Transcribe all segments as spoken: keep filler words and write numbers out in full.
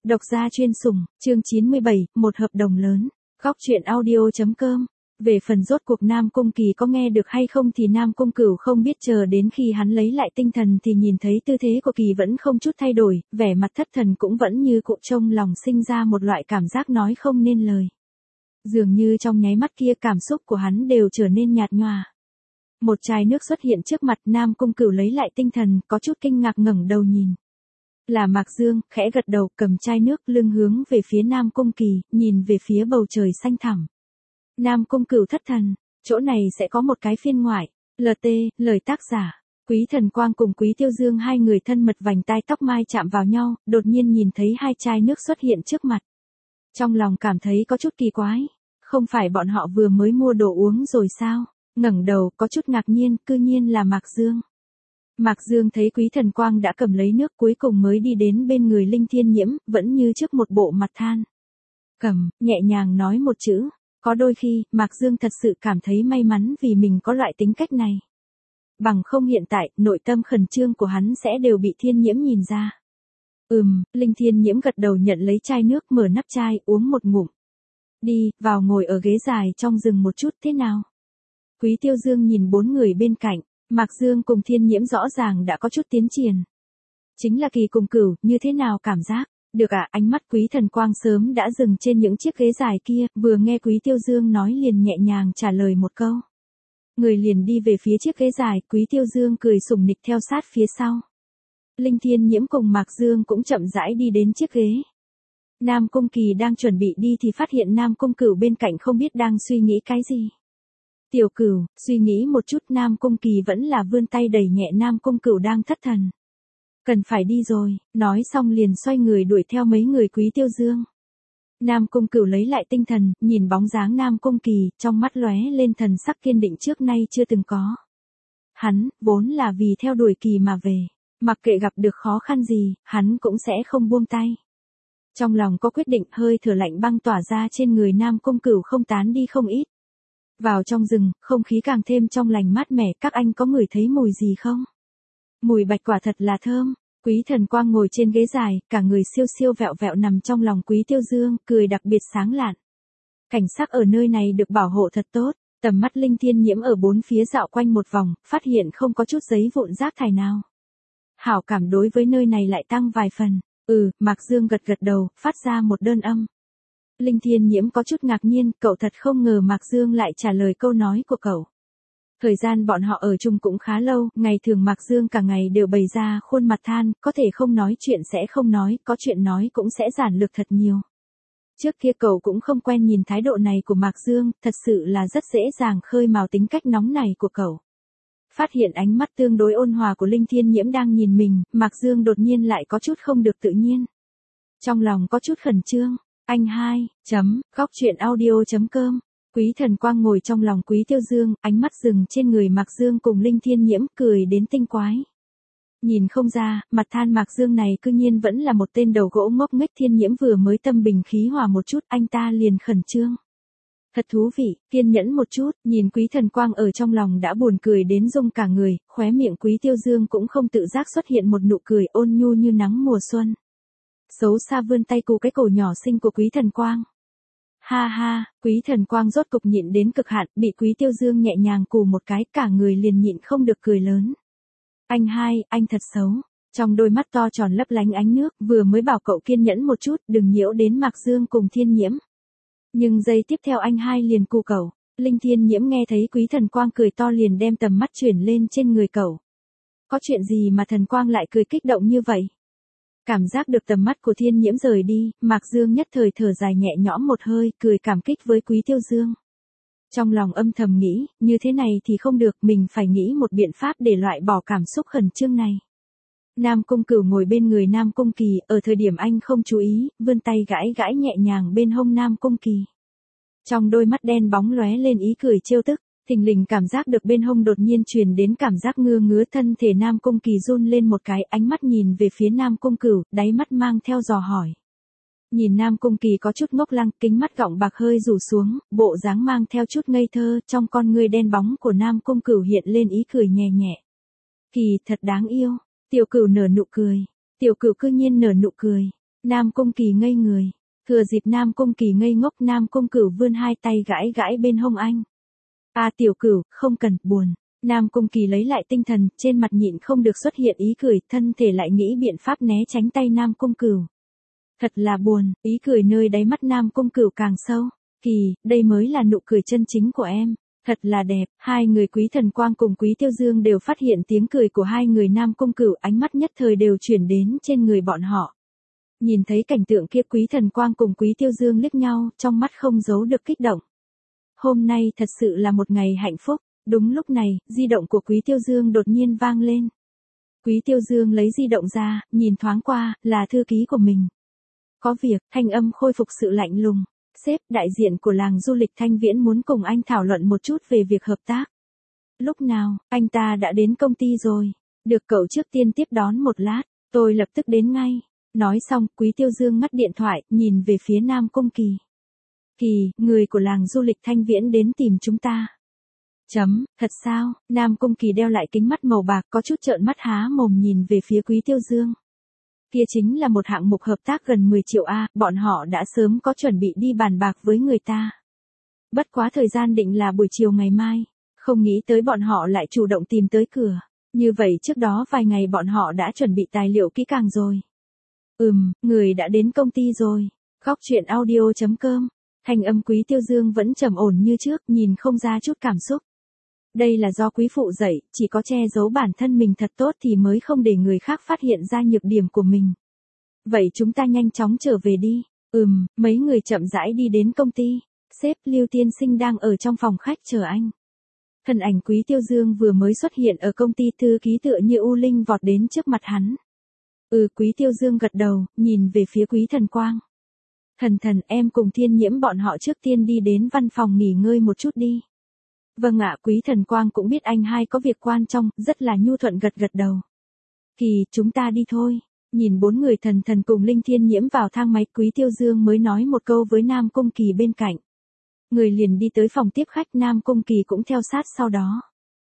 Độc gia chuyên sủng, chương chín mươi bảy, một hợp đồng lớn. Góc truyện audio.com. Về phần rốt cuộc Nam Cung Kỳ có nghe được hay không thì Nam Cung Cửu không biết, chờ đến khi hắn lấy lại tinh thần thì nhìn thấy tư thế của Kỳ vẫn không chút thay đổi, vẻ mặt thất thần cũng vẫn như cũ, trong lòng sinh ra một loại cảm giác nói không nên lời. Dường như trong nháy mắt kia cảm xúc của hắn đều trở nên nhạt nhòa. Một chai nước xuất hiện trước mặt, Nam Cung Cửu lấy lại tinh thần, có chút kinh ngạc ngẩng đầu nhìn. Là Mạc Dương, khẽ gật đầu, cầm chai nước, lưng hướng về phía Nam Cung Kỳ, nhìn về phía bầu trời xanh thẳm. Nam Cung Cửu thất thần, chỗ này sẽ có một cái phiên ngoại. lờ tê, lời tác giả. Quý Thần Quang cùng Quý Tiêu Dương hai người thân mật, vành tai tóc mai chạm vào nhau, đột nhiên nhìn thấy hai chai nước xuất hiện trước mặt. Trong lòng cảm thấy có chút kỳ quái, không phải bọn họ vừa mới mua đồ uống rồi sao? Ngẩng đầu, có chút ngạc nhiên, cư nhiên là Mạc Dương. Mạc Dương thấy Quý Thần Quang đã cầm lấy nước, cuối cùng mới đi đến bên người Linh Thiên Nhiễm, vẫn như trước một bộ mặt than. Cầm, nhẹ nhàng nói một chữ. Có đôi khi, Mạc Dương thật sự cảm thấy may mắn vì mình có loại tính cách này. Bằng không hiện tại, nội tâm khẩn trương của hắn sẽ đều bị Thiên Nhiễm nhìn ra. Ừm, Linh Thiên Nhiễm gật đầu nhận lấy chai nước, mở nắp chai, uống một ngụm. Đi, vào ngồi ở ghế dài trong rừng một chút, thế nào? Quý Tiêu Dương nhìn bốn người bên cạnh, Mạc Dương cùng Thiên Nhiễm rõ ràng đã có chút tiến triển. Chính là Kỳ cùng Cửu, như thế nào cảm giác? Được à, ánh mắt Quý Thần Quang sớm đã dừng trên những chiếc ghế dài kia, vừa nghe Quý Tiêu Dương nói liền nhẹ nhàng trả lời một câu. Người liền đi về phía chiếc ghế dài, Quý Tiêu Dương cười sủng nịch theo sát phía sau. Linh Thiên Nhiễm cùng Mạc Dương cũng chậm rãi đi đến chiếc ghế. Nam Cung Kỳ đang chuẩn bị đi thì phát hiện Nam Cung Cửu bên cạnh không biết đang suy nghĩ cái gì. Tiểu Cửu, suy nghĩ một chút, Nam Cung Kỳ vẫn là vươn tay đẩy nhẹ Nam Cung Cửu đang thất thần. Cần phải đi rồi, nói xong liền xoay người đuổi theo mấy người Quý Tiêu Dương. Nam Cung Cửu lấy lại tinh thần, nhìn bóng dáng Nam Cung Kỳ, trong mắt lóe lên thần sắc kiên định trước nay chưa từng có. Hắn, vốn là vì theo đuổi Kỳ mà về, mặc kệ gặp được khó khăn gì, hắn cũng sẽ không buông tay. Trong lòng có quyết định, hơi thở lạnh băng tỏa ra trên người Nam Cung Cửu không tán đi không ít. Vào trong rừng, không khí càng thêm trong lành mát mẻ, các anh có ngửi thấy mùi gì không? Mùi bạch quả thật là thơm. Quý Thần Quang ngồi trên ghế dài, cả người siêu siêu vẹo vẹo nằm trong lòng Quý Tiêu Dương, cười đặc biệt sáng lạn. Cảnh sắc ở nơi này được bảo hộ thật tốt, tầm mắt Linh Thiên Nhiễm ở bốn phía dạo quanh một vòng, phát hiện không có chút giấy vụn rác thải nào. Hảo cảm đối với nơi này lại tăng vài phần. Ừ, Mạc Dương gật gật đầu, phát ra một đơn âm. Linh Thiên Nhiễm có chút ngạc nhiên, cậu thật không ngờ Mạc Dương lại trả lời câu nói của cậu. Thời gian bọn họ ở chung cũng khá lâu, ngày thường Mạc Dương cả ngày đều bày ra khuôn mặt than, có thể không nói chuyện sẽ không nói, có chuyện nói cũng sẽ giản lược thật nhiều. Trước kia cậu cũng không quen nhìn thái độ này của Mạc Dương, thật sự là rất dễ dàng khơi mào tính cách nóng này của cậu. Phát hiện ánh mắt tương đối ôn hòa của Linh Thiên Nhiễm đang nhìn mình, Mạc Dương đột nhiên lại có chút không được tự nhiên. Trong lòng có chút khẩn trương. Anh hai, chấm, góc truyện audio.com. Quý Thần Quang ngồi trong lòng Quý Tiêu Dương, ánh mắt dừng trên người Mạc Dương cùng Linh Thiên Nhiễm, cười đến tinh quái. Nhìn không ra, mặt than Mạc Dương này cư nhiên vẫn là một tên đầu gỗ ngốc nghếch. Thiên Nhiễm vừa mới tâm bình khí hòa một chút, anh ta liền khẩn trương. Thật thú vị, kiên nhẫn một chút, nhìn Quý Thần Quang ở trong lòng đã buồn cười đến rung cả người, khóe miệng Quý Tiêu Dương cũng không tự giác xuất hiện một nụ cười ôn nhu như nắng mùa xuân. Xấu xa vươn tay cù cái cổ nhỏ xinh của Quý Thần Quang. Ha ha, Quý Thần Quang rốt cục nhịn đến cực hạn, bị Quý Tiêu Dương nhẹ nhàng cù một cái, cả người liền nhịn không được cười lớn. Anh hai, anh thật xấu. Trong đôi mắt to tròn lấp lánh ánh nước, vừa mới bảo cậu kiên nhẫn một chút, đừng nhiễu đến Mạc Dương cùng Thiên Nhiễm. Nhưng giây tiếp theo anh hai liền cù cậu. Linh Thiên Nhiễm nghe thấy Quý Thần Quang cười to liền đem tầm mắt chuyển lên trên người cậu. Có chuyện gì mà Thần Quang lại cười kích động như vậy? Cảm giác được tầm mắt của Thiên Nhiễm rời đi, Mạc Dương nhất thời thở dài nhẹ nhõm một hơi, cười cảm kích với Quý Tiêu Dương. Trong lòng âm thầm nghĩ, như thế này thì không được, mình phải nghĩ một biện pháp để loại bỏ cảm xúc khẩn trương này. Nam Cung Cửu ngồi bên người Nam Cung Kỳ, ở thời điểm anh không chú ý, vươn tay gãi gãi nhẹ nhàng bên hông Nam Cung Kỳ. Trong đôi mắt đen bóng lóe lên ý cười trêu tức. Thình lình cảm giác được bên hông đột nhiên truyền đến cảm giác ngứa ngứa, thân thể Nam Cung Kỳ run lên một cái, ánh mắt nhìn về phía Nam Cung Cửu, đáy mắt mang theo dò hỏi. Nhìn Nam Cung Kỳ có chút ngốc lăng, kính mắt gọng bạc hơi rủ xuống, bộ dáng mang theo chút ngây thơ, trong con ngươi đen bóng của Nam Cung Cửu hiện lên ý cười nhẹ nhẹ. Kỳ thật đáng yêu. Tiểu Cửu nở nụ cười. Tiểu Cửu cư nhiên nở nụ cười. Nam Cung Kỳ ngây người. Thừa dịp Nam Cung Kỳ ngây ngốc, Nam Cung Cửu vươn hai tay gãi gãi bên hông anh. À tiểu Cửu, không cần, buồn. Nam Cung Kỳ lấy lại tinh thần, trên mặt nhịn không được xuất hiện ý cười, thân thể lại nghĩ biện pháp né tránh tay Nam Cung Cửu. Thật là buồn, ý cười nơi đáy mắt Nam Cung Cửu càng sâu. Kỳ, đây mới là nụ cười chân chính của em. Thật là đẹp. Hai người Quý Thần Quang cùng Quý Tiêu Dương đều phát hiện tiếng cười của hai người Nam Cung Cửu, ánh mắt nhất thời đều chuyển đến trên người bọn họ. Nhìn thấy cảnh tượng kia, Quý Thần Quang cùng Quý Tiêu Dương liếc nhau, trong mắt không giấu được kích động. Hôm nay thật sự là một ngày hạnh phúc. Đúng lúc này, di động của Quý Tiêu Dương đột nhiên vang lên. Quý Tiêu Dương lấy di động ra, nhìn thoáng qua, là thư ký của mình. Có việc, thanh âm khôi phục sự lạnh lùng. Sếp, đại diện của làng du lịch Thanh Viễn muốn cùng anh thảo luận một chút về việc hợp tác. Lúc nào, anh ta đã đến công ty rồi. Được cậu trước tiên tiếp đón một lát, tôi lập tức đến ngay. Nói xong, Quý Tiêu Dương ngắt điện thoại, nhìn về phía Nam Cung Kỳ. Kỳ, người của làng du lịch Thanh Viễn đến tìm chúng ta. Chấm, thật sao? Nam Cung Kỳ đeo lại kính mắt màu bạc, có chút trợn mắt há mồm nhìn về phía Quý Tiêu Dương. Kia chính là một hạng mục hợp tác gần mười triệu A, bọn họ đã sớm có chuẩn bị đi bàn bạc với người ta. Bất quá thời gian định là buổi chiều ngày mai, không nghĩ tới bọn họ lại chủ động tìm tới cửa. Như vậy trước đó vài ngày bọn họ đã chuẩn bị tài liệu kỹ càng rồi. Ừm, người đã đến công ty rồi. Góc truyện audio chấm com. Thanh âm Quý Tiêu Dương vẫn trầm ổn như trước, nhìn không ra chút cảm xúc. Đây là do quý phụ dạy, chỉ có che giấu bản thân mình thật tốt thì mới không để người khác phát hiện ra nhược điểm của mình. Vậy chúng ta nhanh chóng trở về đi. Ừm, mấy người chậm rãi đi đến công ty. Sếp, Lưu Tiên Sinh đang ở trong phòng khách chờ anh. Thân ảnh Quý Tiêu Dương vừa mới xuất hiện ở công ty, thư ký tựa như u linh vọt đến trước mặt hắn. Ừ, Quý Tiêu Dương gật đầu, nhìn về phía Quý Thần Quang. Thần thần, em cùng Thiên Nhiễm bọn họ trước tiên đi đến văn phòng nghỉ ngơi một chút đi. Vâng ạ, Quý Thần Quang cũng biết anh hai có việc quan trọng, rất là nhu thuận gật gật đầu. Kỳ, chúng ta đi thôi. Nhìn bốn người Thần Thần cùng Linh Thiên Nhiễm vào thang máy, Quý Tiêu Dương mới nói một câu với Nam Cung Kỳ bên cạnh. Người liền đi tới phòng tiếp khách, Nam Cung Kỳ cũng theo sát sau đó.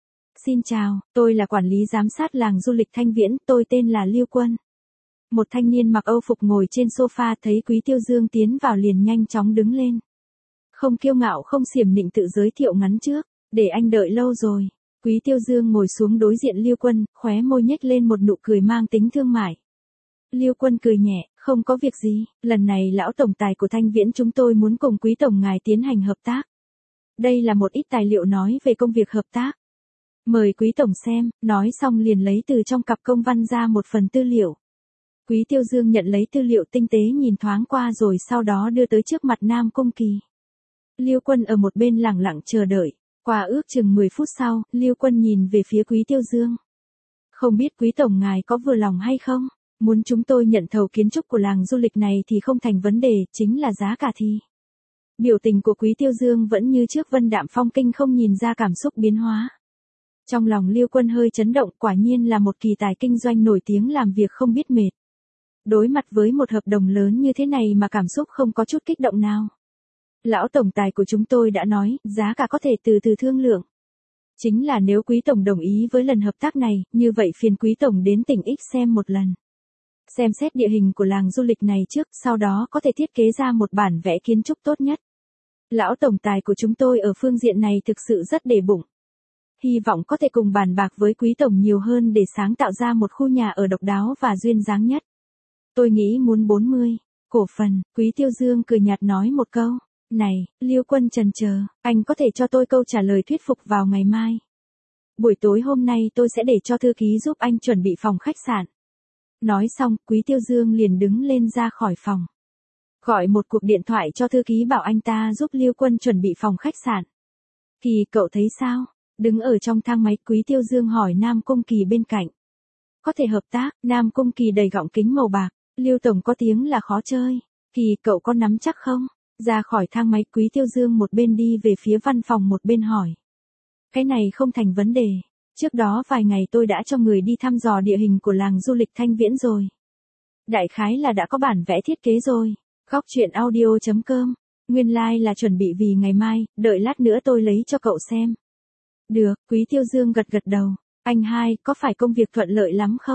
Xin chào, tôi là quản lý giám sát làng du lịch Thanh Viễn, tôi tên là Lưu Quân. Một thanh niên mặc Âu phục ngồi trên sofa thấy Quý Tiêu Dương tiến vào liền nhanh chóng đứng lên. Không kiêu ngạo không xiểm nịnh tự giới thiệu ngắn trước, để anh đợi lâu rồi. Quý Tiêu Dương ngồi xuống đối diện Lưu Quân, khóe môi nhếch lên một nụ cười mang tính thương mại. Lưu Quân cười nhẹ, không có việc gì, lần này lão tổng tài của Thanh Viễn chúng tôi muốn cùng Quý tổng ngài tiến hành hợp tác. Đây là một ít tài liệu nói về công việc hợp tác. Mời Quý tổng xem, nói xong liền lấy từ trong cặp công văn ra một phần tư liệu. Quý Tiêu Dương nhận lấy tư liệu tinh tế nhìn thoáng qua rồi sau đó đưa tới trước mặt Nam Cung Kỳ. Lưu Quân ở một bên lẳng lặng chờ đợi. Qua ước chừng mười phút sau, Lưu Quân nhìn về phía Quý Tiêu Dương. Không biết Quý tổng ngài có vừa lòng hay không? Muốn chúng tôi nhận thầu kiến trúc của làng du lịch này thì không thành vấn đề, chính là giá cả thì. Biểu tình của Quý Tiêu Dương vẫn như trước vân đạm phong kinh, không nhìn ra cảm xúc biến hóa. Trong lòng Lưu Quân hơi chấn động, quả nhiên là một kỳ tài kinh doanh nổi tiếng làm việc không biết mệt. Đối mặt với một hợp đồng lớn như thế này mà cảm xúc không có chút kích động nào. Lão tổng tài của chúng tôi đã nói, giá cả có thể từ từ thương lượng. Chính là nếu Quý tổng đồng ý với lần hợp tác này, như vậy phiền Quý tổng đến tỉnh X xem một lần. Xem xét địa hình của làng du lịch này trước, sau đó có thể thiết kế ra một bản vẽ kiến trúc tốt nhất. Lão tổng tài của chúng tôi ở phương diện này thực sự rất để bụng. Hy vọng có thể cùng bàn bạc với Quý tổng nhiều hơn để sáng tạo ra một khu nhà ở độc đáo và duyên dáng nhất. Tôi nghĩ muốn bốn mươi cổ phần. Quý Tiêu Dương cười nhạt nói một câu. Này, Lưu Quân chần chờ, anh có thể cho tôi câu trả lời thuyết phục vào ngày mai. Buổi tối hôm nay tôi sẽ để cho thư ký giúp anh chuẩn bị phòng khách sạn. Nói xong, Quý Tiêu Dương liền đứng lên ra khỏi phòng. Gọi một cuộc điện thoại cho thư ký bảo anh ta giúp Lưu Quân chuẩn bị phòng khách sạn. Kỳ, cậu thấy sao? Đứng ở trong thang máy, Quý Tiêu Dương hỏi Nam Cung Kỳ bên cạnh. Có thể hợp tác, Nam Cung Kỳ đầy gọng kính màu bạc. Lưu tổng có tiếng là khó chơi. Kỳ, cậu có nắm chắc không? Ra khỏi thang máy, Quý Tiêu Dương một bên đi về phía văn phòng một bên hỏi. Cái này không thành vấn đề. Trước đó vài ngày tôi đã cho người đi thăm dò địa hình của làng du lịch Thanh Viễn rồi. Đại khái là đã có bản vẽ thiết kế rồi. Góc truyện audio chấm com. Nguyên lai like là chuẩn bị vì ngày mai, đợi lát nữa tôi lấy cho cậu xem. Được, Quý Tiêu Dương gật gật đầu. Anh hai, có phải công việc thuận lợi lắm không?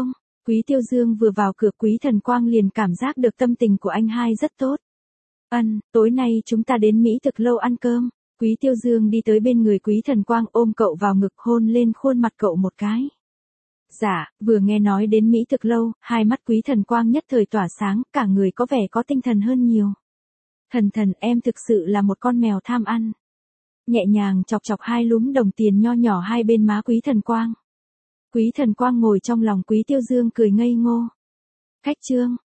Quý Tiêu Dương vừa vào cửa Quý Thần Quang liền cảm giác được tâm tình của anh hai rất tốt. Ân, tối nay chúng ta đến Mỹ Thực Lâu ăn cơm. Quý Tiêu Dương đi tới bên người Quý Thần Quang ôm cậu vào ngực hôn lên khuôn mặt cậu một cái. Dạ, vừa nghe nói đến Mỹ Thực Lâu, hai mắt Quý Thần Quang nhất thời tỏa sáng, cả người có vẻ có tinh thần hơn nhiều. Thần thần em thực sự là một con mèo tham ăn. Nhẹ nhàng chọc chọc hai lúm đồng tiền nho nhỏ hai bên má Quý Thần Quang. Quý Thần Quang ngồi trong lòng Quý Tiêu Dương cười ngây ngô. Khách trương,